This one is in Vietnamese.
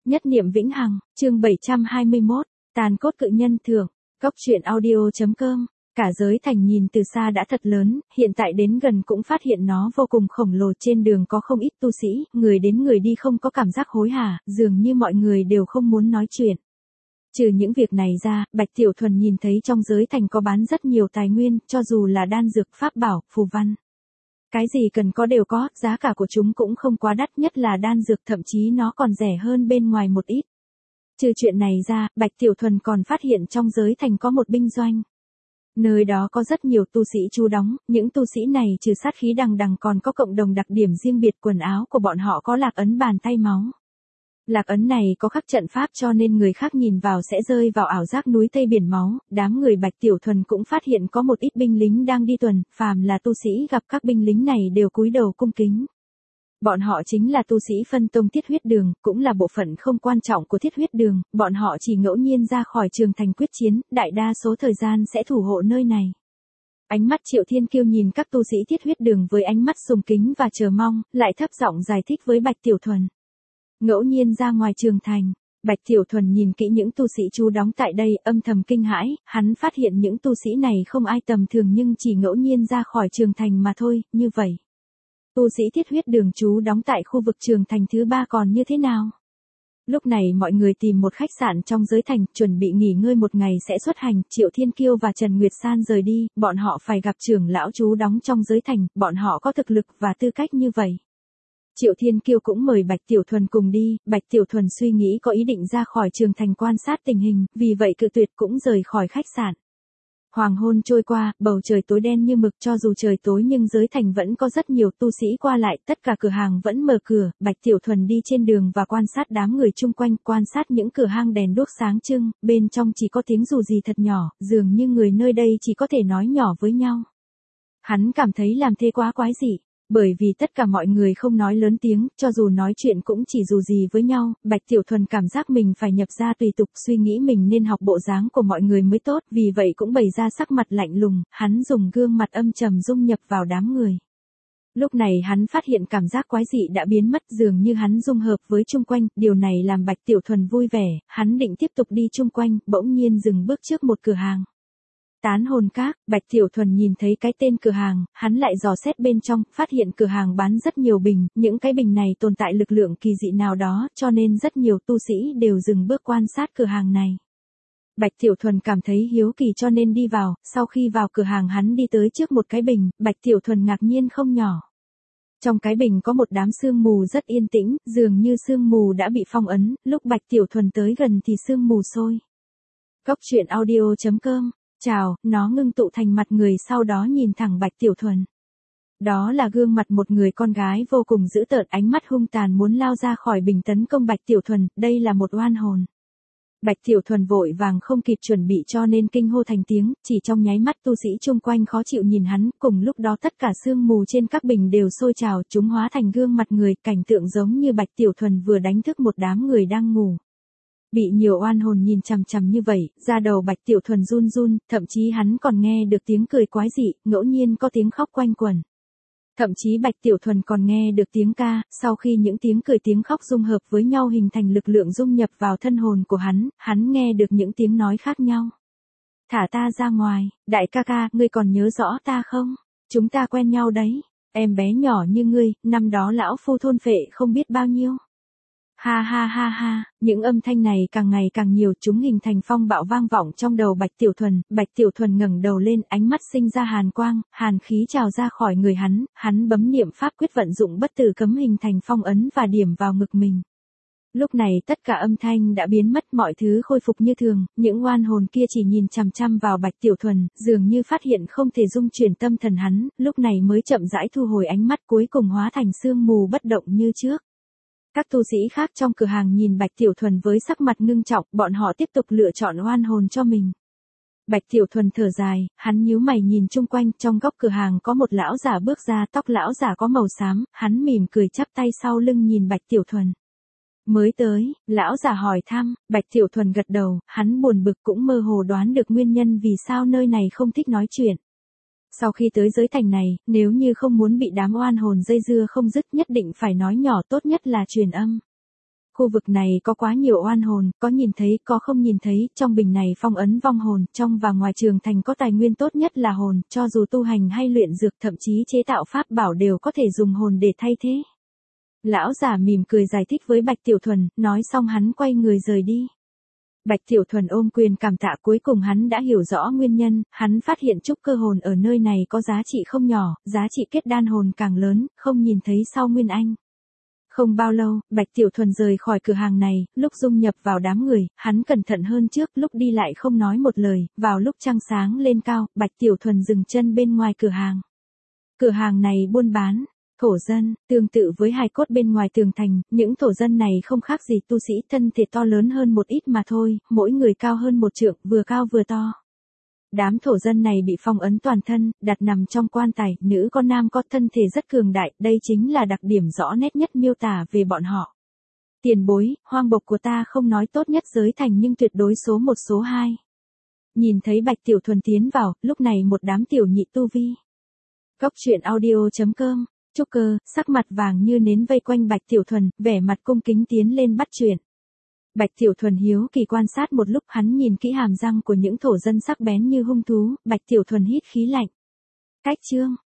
Nhất niệm vĩnh hằng, chương 721, tàn cốt cự nhân thưởng, Cốc truyện audio.com. Cả giới thành nhìn từ xa đã thật lớn, hiện tại đến gần cũng phát hiện nó vô cùng khổng lồ, trên đường có không ít tu sĩ, người đến người đi không có cảm giác hối hả, dường như mọi người đều không muốn nói chuyện. Trừ những việc này ra, Bạch Tiểu Thuần nhìn thấy trong giới thành có bán rất nhiều tài nguyên, cho dù là đan dược, pháp bảo, phù văn. Cái gì cần có đều có, giá cả của chúng cũng không quá đắt, nhất là đan dược, thậm chí nó còn rẻ hơn bên ngoài một ít. Trừ chuyện này ra, Bạch Tiểu Thuần còn phát hiện trong giới thành có một binh doanh. Nơi đó có rất nhiều tu sĩ trú đóng, những tu sĩ này trừ sát khí đằng đằng còn có cộng đồng đặc điểm riêng biệt, quần áo của bọn họ có lạc ấn bàn tay máu. Lạc ấn này có khắc trận pháp cho nên người khác nhìn vào sẽ rơi vào ảo giác núi Tây biển máu. Đám người Bạch Tiểu Thuần cũng phát hiện có một ít binh lính đang đi tuần, phàm là tu sĩ gặp các binh lính này đều cúi đầu cung kính. Bọn họ chính là tu sĩ phân tông Thiết Huyết Đường, cũng là bộ phận không quan trọng của Thiết Huyết Đường, bọn họ chỉ ngẫu nhiên ra khỏi trường thành quyết chiến, đại đa số thời gian sẽ thủ hộ nơi này. Ánh mắt Triệu Thiên Kiêu nhìn các tu sĩ Thiết Huyết Đường với ánh mắt sùng kính và chờ mong, lại thấp giọng giải thích với Bạch Tiểu Thuần. Ngẫu nhiên ra ngoài trường thành, Bạch Tiểu Thuần nhìn kỹ những tu sĩ trú đóng tại đây, âm thầm kinh hãi, hắn phát hiện những tu sĩ này không ai tầm thường nhưng chỉ ngẫu nhiên ra khỏi trường thành mà thôi, như vậy. Tu sĩ Thiết Huyết Đường trú đóng tại khu vực trường thành thứ 3 còn như thế nào? Lúc này mọi người tìm một khách sạn trong giới thành, chuẩn bị nghỉ ngơi một ngày sẽ xuất hành, Triệu Thiên Kiêu và Trần Nguyệt San rời đi, bọn họ phải gặp trưởng lão trú đóng trong giới thành, bọn họ có thực lực và tư cách như vậy. Triệu Thiên Kiêu cũng mời Bạch Tiểu Thuần cùng đi, Bạch Tiểu Thuần suy nghĩ có ý định ra khỏi trường thành quan sát tình hình, vì vậy cự tuyệt cũng rời khỏi khách sạn. Hoàng hôn trôi qua, bầu trời tối đen như mực, cho dù trời tối nhưng giới thành vẫn có rất nhiều tu sĩ qua lại, tất cả cửa hàng vẫn mở cửa, Bạch Tiểu Thuần đi trên đường và quan sát đám người chung quanh, quan sát những cửa hang đèn đuốc sáng trưng, bên trong chỉ có tiếng dù gì thật nhỏ, dường như người nơi đây chỉ có thể nói nhỏ với nhau. Hắn cảm thấy làm thế quá quái dị. Bởi vì tất cả mọi người không nói lớn tiếng, cho dù nói chuyện cũng chỉ dù gì với nhau, Bạch Tiểu Thuần cảm giác mình phải nhập ra tùy tục, suy nghĩ mình nên học bộ dáng của mọi người mới tốt, vì vậy cũng bày ra sắc mặt lạnh lùng, hắn dùng gương mặt âm trầm dung nhập vào đám người. Lúc này hắn phát hiện cảm giác quái dị đã biến mất, dường như hắn dung hợp với chung quanh, điều này làm Bạch Tiểu Thuần vui vẻ, hắn định tiếp tục đi chung quanh, bỗng nhiên dừng bước trước một cửa hàng. Tán hồn các, Bạch Tiểu Thuần nhìn thấy cái tên cửa hàng, hắn lại dò xét bên trong, phát hiện cửa hàng bán rất nhiều bình, những cái bình này tồn tại lực lượng kỳ dị nào đó, cho nên rất nhiều tu sĩ đều dừng bước quan sát cửa hàng này. Bạch Tiểu Thuần cảm thấy hiếu kỳ cho nên đi vào, sau khi vào cửa hàng hắn đi tới trước một cái bình, Bạch Tiểu Thuần ngạc nhiên không nhỏ. Trong cái bình có một đám sương mù rất yên tĩnh, dường như sương mù đã bị phong ấn, lúc Bạch Tiểu Thuần tới gần thì sương mù sôi. Cốc truyện audio.com. Chào, nó ngưng tụ thành mặt người sau đó nhìn thẳng Bạch Tiểu Thuần. Đó là gương mặt một người con gái vô cùng dữ tợn, ánh mắt hung tàn muốn lao ra khỏi bình tấn công Bạch Tiểu Thuần, đây là một oan hồn. Bạch Tiểu Thuần vội vàng không kịp chuẩn bị cho nên kinh hô thành tiếng, chỉ trong nháy mắt tu sĩ chung quanh khó chịu nhìn hắn, cùng lúc đó tất cả sương mù trên các bình đều sôi trào, chúng hóa thành gương mặt người, cảnh tượng giống như Bạch Tiểu Thuần vừa đánh thức một đám người đang ngủ. Bị nhiều oan hồn nhìn chằm chằm như vậy, da đầu Bạch Tiểu Thuần run run, thậm chí hắn còn nghe được tiếng cười quái dị, ngẫu nhiên có tiếng khóc quanh quẩn. Thậm chí Bạch Tiểu Thuần còn nghe được tiếng ca, sau khi những tiếng cười tiếng khóc dung hợp với nhau hình thành lực lượng dung nhập vào thân hồn của hắn nghe được những tiếng nói khác nhau. Thả ta ra ngoài, đại ca ca, ngươi còn nhớ rõ ta không? Chúng ta quen nhau đấy, em bé nhỏ như ngươi, năm đó lão phu thôn phệ không biết bao nhiêu. Ha ha ha ha, những âm thanh này càng ngày càng nhiều, chúng hình thành phong bạo vang vọng trong đầu Bạch Tiểu Thuần ngẩng đầu lên, ánh mắt sinh ra hàn quang, hàn khí trào ra khỏi người hắn bấm niệm pháp quyết vận dụng bất tử cấm hình thành phong ấn và điểm vào ngực mình. Lúc này tất cả âm thanh đã biến mất, mọi thứ khôi phục như thường, những oan hồn kia chỉ nhìn chằm chằm vào Bạch Tiểu Thuần, dường như phát hiện không thể dung chuyển tâm thần hắn, lúc này mới chậm rãi thu hồi ánh mắt, cuối cùng hóa thành sương mù bất động như trước. Các tu sĩ khác trong cửa hàng nhìn Bạch Tiểu Thuần với sắc mặt ngưng trọng, bọn họ tiếp tục lựa chọn oan hồn cho mình. Bạch Tiểu Thuần thở dài, hắn nhíu mày nhìn chung quanh, trong góc cửa hàng có một lão giả bước ra, tóc lão giả có màu xám, hắn mỉm cười chắp tay sau lưng nhìn Bạch Tiểu Thuần. Mới tới, lão giả hỏi thăm, Bạch Tiểu Thuần gật đầu, hắn buồn bực cũng mơ hồ đoán được nguyên nhân vì sao nơi này không thích nói chuyện. Sau khi tới giới thành này, nếu như không muốn bị đám oan hồn dây dưa không dứt nhất định phải nói nhỏ, tốt nhất là truyền âm. Khu vực này có quá nhiều oan hồn, có nhìn thấy, có không nhìn thấy, trong bình này phong ấn vong hồn, trong và ngoài trường thành có tài nguyên tốt nhất là hồn, cho dù tu hành hay luyện dược thậm chí chế tạo pháp bảo đều có thể dùng hồn để thay thế. Lão giả mỉm cười giải thích với Bạch Tiểu Thuần, nói xong hắn quay người rời đi. Bạch Tiểu Thuần ôm quyền cảm tạ, cuối cùng hắn đã hiểu rõ nguyên nhân, hắn phát hiện trúc cơ hồn ở nơi này có giá trị không nhỏ, giá trị kết đan hồn càng lớn, không nhìn thấy sau Nguyên Anh. Không bao lâu, Bạch Tiểu Thuần rời khỏi cửa hàng này, lúc dung nhập vào đám người, hắn cẩn thận hơn trước, lúc đi lại không nói một lời, vào lúc trăng sáng lên cao, Bạch Tiểu Thuần dừng chân bên ngoài cửa hàng. Cửa hàng này buôn bán thổ dân, tương tự với hài cốt bên ngoài tường thành, những thổ dân này không khác gì tu sĩ, thân thể to lớn hơn một ít mà thôi, mỗi người cao hơn 1 trượng, vừa cao vừa to. Đám thổ dân này bị phong ấn toàn thân, đặt nằm trong quan tài, nữ con nam có thân thể rất cường đại, đây chính là đặc điểm rõ nét nhất miêu tả về bọn họ. Tiền bối, hoang bộc của ta không nói tốt nhất giới thành nhưng tuyệt đối số 1 số 2. Nhìn thấy Bạch Tiểu Thuần tiến vào, lúc này một đám tiểu nhị tu vi. Góc truyện audio.com, trúc cơ, sắc mặt vàng như nến vây quanh Bạch Tiểu Thuần, vẻ mặt cung kính tiến lên bắt chuyện. Bạch Tiểu Thuần hiếu kỳ quan sát một lúc, hắn nhìn kỹ hàm răng của những thổ dân sắc bén như hung thú, Bạch Tiểu Thuần hít khí lạnh. Cách chương,